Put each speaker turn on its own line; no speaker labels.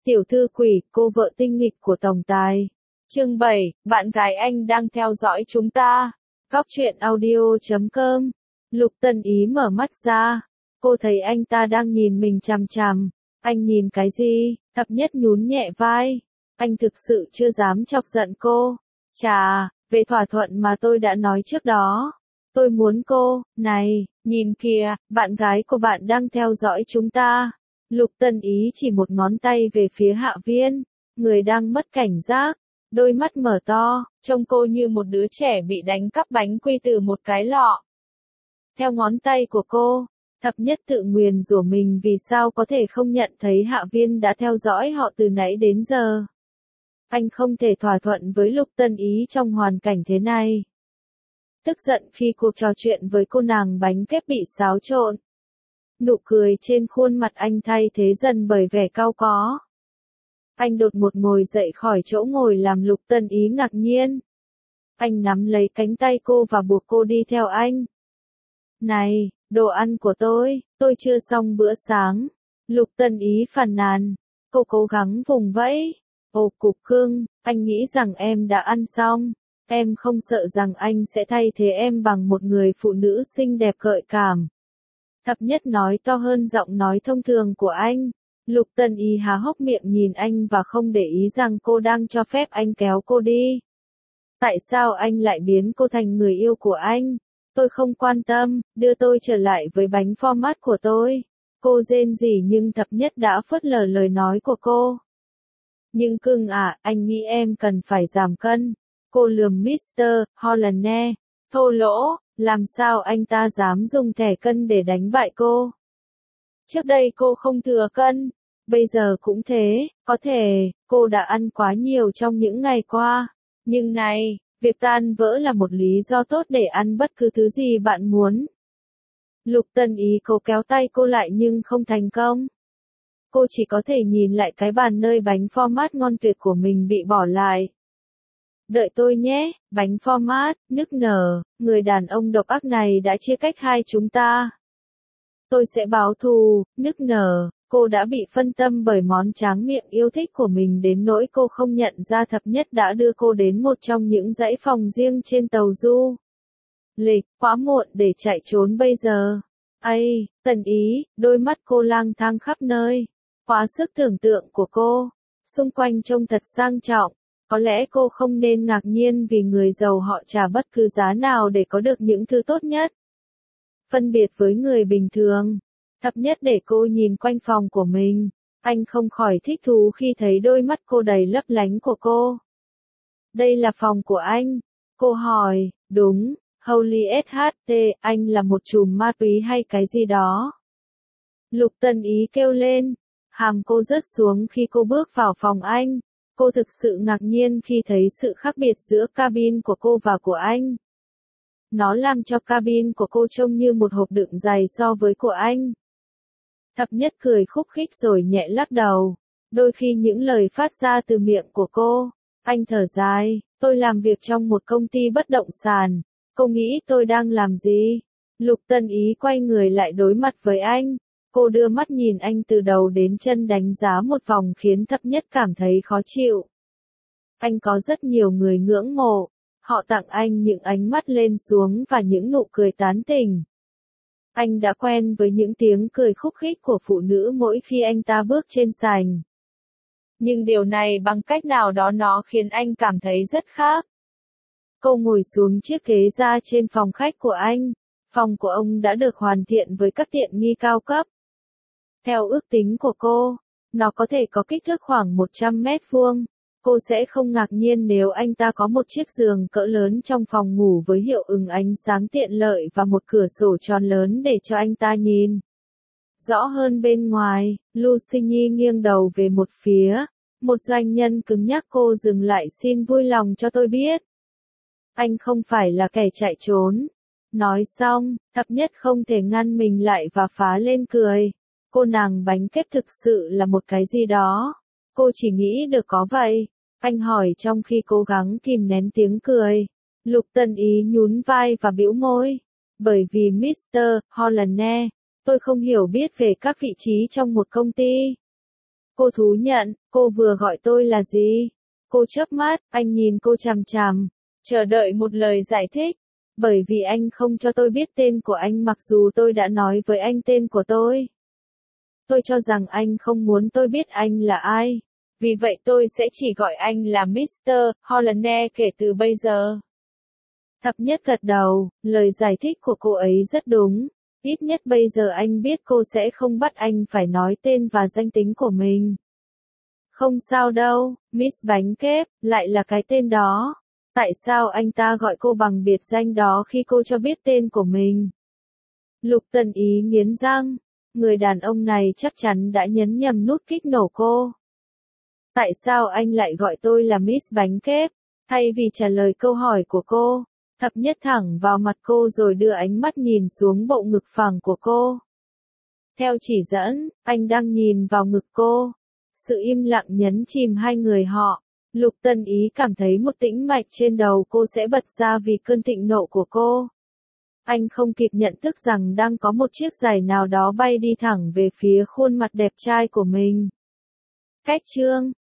Tiểu thư quỷ, cô vợ tinh nghịch của tổng tài. Chương 7, bạn gái anh đang theo dõi chúng ta. Góc truyện audio.com. Lục Tân Ý mở mắt ra. Cô thấy anh ta đang nhìn mình chằm chằm. Anh nhìn cái gì? Thập Nhất nhún nhẹ vai. Anh thực sự chưa dám chọc giận cô. Chà, về thỏa thuận mà tôi đã nói trước đó. Tôi muốn cô, này, nhìn kìa, bạn gái của bạn đang theo dõi chúng ta. Lục Tân Ý chỉ một ngón tay về phía Hạ Viên, người đang mất cảnh giác, đôi mắt mở to, trông cô như một đứa trẻ bị đánh cắp bánh quy từ một cái lọ. Theo ngón tay của cô, Thập Nhất tự nguyền rủa mình vì sao có thể không nhận thấy Hạ Viên đã theo dõi họ từ nãy đến giờ. Anh không thể thỏa thuận với Lục Tân Ý trong hoàn cảnh thế này. Tức giận khi cuộc trò chuyện với cô nàng bánh kép bị xáo trộn. Nụ cười trên khuôn mặt anh thay thế dần bởi vẻ cau có. Anh đột ngột ngồi dậy khỏi chỗ ngồi làm Lục Tân Ý ngạc nhiên. Anh nắm lấy cánh tay cô và buộc cô đi theo anh. Này, đồ ăn của tôi chưa xong bữa sáng. Lục Tân Ý phàn nàn. Cô cố gắng vùng vẫy. Ồ cục cưng, anh nghĩ rằng em đã ăn xong. Em không sợ rằng anh sẽ thay thế em bằng một người phụ nữ xinh đẹp gợi cảm. Thập Nhất nói to hơn giọng nói thông thường của anh. Lục Tân Ý há hốc miệng nhìn anh và không để ý rằng cô đang cho phép anh kéo cô đi. Tại sao anh lại biến cô thành người yêu của anh? Tôi không quan tâm, đưa tôi trở lại với bánh format của tôi. Cô rên rỉ nhưng Thập Nhất đã phớt lờ lời nói của cô. Nhưng cưng à, anh nghĩ em cần phải giảm cân. Cô lườm Mr. Hollande. Thô lỗ, làm sao anh ta dám dùng thẻ cân để đánh bại cô? Trước đây cô không thừa cân, bây giờ cũng thế, có thể, cô đã ăn quá nhiều trong những ngày qua. Nhưng này, việc tan vỡ là một lý do tốt để ăn bất cứ thứ gì bạn muốn. Lục Tân Ý cố kéo tay cô lại nhưng không thành công. Cô chỉ có thể nhìn lại cái bàn nơi bánh format ngon tuyệt của mình bị bỏ lại. Đợi tôi nhé, bánh format, nức nở, người đàn ông độc ác này đã chia cách hai chúng ta. Tôi sẽ báo thù, nức nở, cô đã bị phân tâm bởi món tráng miệng yêu thích của mình đến nỗi cô không nhận ra Thập Nhất đã đưa cô đến một trong những dãy phòng riêng trên tàu du lịch, quá muộn để chạy trốn bây giờ. Ây, Tần Ý, đôi mắt cô lang thang khắp nơi, quá sức tưởng tượng của cô, xung quanh trông thật sang trọng. Có lẽ cô không nên ngạc nhiên vì người giàu họ trả bất cứ giá nào để có được những thứ tốt nhất. Phân biệt với người bình thường, Thập Nhất để cô nhìn quanh phòng của mình, anh không khỏi thích thú khi thấy đôi mắt cô đầy lấp lánh của cô. Đây là phòng của anh? Cô hỏi, đúng, Holy SHT, anh là một trùm ma túy hay cái gì đó? Lục Tân Ý kêu lên, hàm cô rớt xuống khi cô bước vào phòng anh. Cô thực sự ngạc nhiên khi thấy sự khác biệt giữa cabin của cô và của anh. Nó làm cho cabin của cô trông như một hộp đựng giày so với của anh. Thập Nhất cười khúc khích rồi nhẹ lắc đầu. Đôi khi những lời phát ra từ miệng của cô, anh thở dài, tôi làm việc trong một công ty bất động sản. Cô nghĩ tôi đang làm gì? Lục Tân Ý quay người lại đối mặt với anh. Cô đưa mắt nhìn anh từ đầu đến chân đánh giá một vòng khiến Thập Nhất cảm thấy khó chịu. Anh có rất nhiều người ngưỡng mộ. Họ tặng anh những ánh mắt lên xuống và những nụ cười tán tỉnh. Anh đã quen với những tiếng cười khúc khích của phụ nữ mỗi khi anh ta bước trên sàn. Nhưng điều này bằng cách nào đó nó khiến anh cảm thấy rất khác. Cô ngồi xuống chiếc ghế ra trên phòng khách của anh. Phòng của ông đã được hoàn thiện với các tiện nghi cao cấp. Theo ước tính của cô, nó có thể có kích thước khoảng 100 mét vuông. Cô sẽ không ngạc nhiên nếu anh ta có một chiếc giường cỡ lớn trong phòng ngủ với hiệu ứng ánh sáng tiện lợi và một cửa sổ tròn lớn để cho anh ta nhìn rõ hơn bên ngoài. Lucy Nhi nghiêng đầu về một phía. Một doanh nhân cứng nhắc cô dừng lại, xin vui lòng cho tôi biết. Anh không phải là kẻ chạy trốn. Nói xong, Thập Nhất không thể ngăn mình lại và phá lên cười. Cô nàng bánh kép thực sự là một cái gì đó. Cô chỉ nghĩ được có vậy. Anh hỏi trong khi cố gắng kìm nén tiếng cười. Lục Tân Ý nhún vai và bĩu môi. Bởi vì Mr. Hollande, tôi không hiểu biết về các vị trí trong một công ty. Cô thú nhận, cô vừa gọi tôi là gì? Cô chớp mắt, anh nhìn cô chằm chằm, chờ đợi một lời giải thích. Bởi vì anh không cho tôi biết tên của anh mặc dù tôi đã nói với anh tên của tôi. Tôi cho rằng anh không muốn tôi biết anh là ai. Vì vậy tôi sẽ chỉ gọi anh là Mr. Hollander kể từ bây giờ. Thập nhất gật đầu, lời giải thích của cô ấy rất đúng. Ít nhất bây giờ anh biết cô sẽ không bắt anh phải nói tên và danh tính của mình. Không sao đâu, Miss Bánh Kép, lại là cái tên đó. Tại sao anh ta gọi cô bằng biệt danh đó khi cô cho biết tên của mình? Lục Tần Ý nghiến răng. Người đàn ông này chắc chắn đã nhấn nhầm nút kích nổ cô. Tại sao anh lại gọi tôi là Miss Bánh Kép? Thay vì trả lời câu hỏi của cô, Thập Nhất thẳng vào mặt cô rồi đưa ánh mắt nhìn xuống bộ ngực phẳng của cô. Theo chỉ dẫn, anh đang nhìn vào ngực cô. Sự im lặng nhấn chìm hai người họ. Lục Tần Ý cảm thấy một tĩnh mạch trên đầu cô sẽ bật ra vì cơn thịnh nộ của cô. Anh không kịp nhận thức rằng đang có một chiếc giày nào đó bay đi thẳng về phía khuôn mặt đẹp trai của mình. Cách chương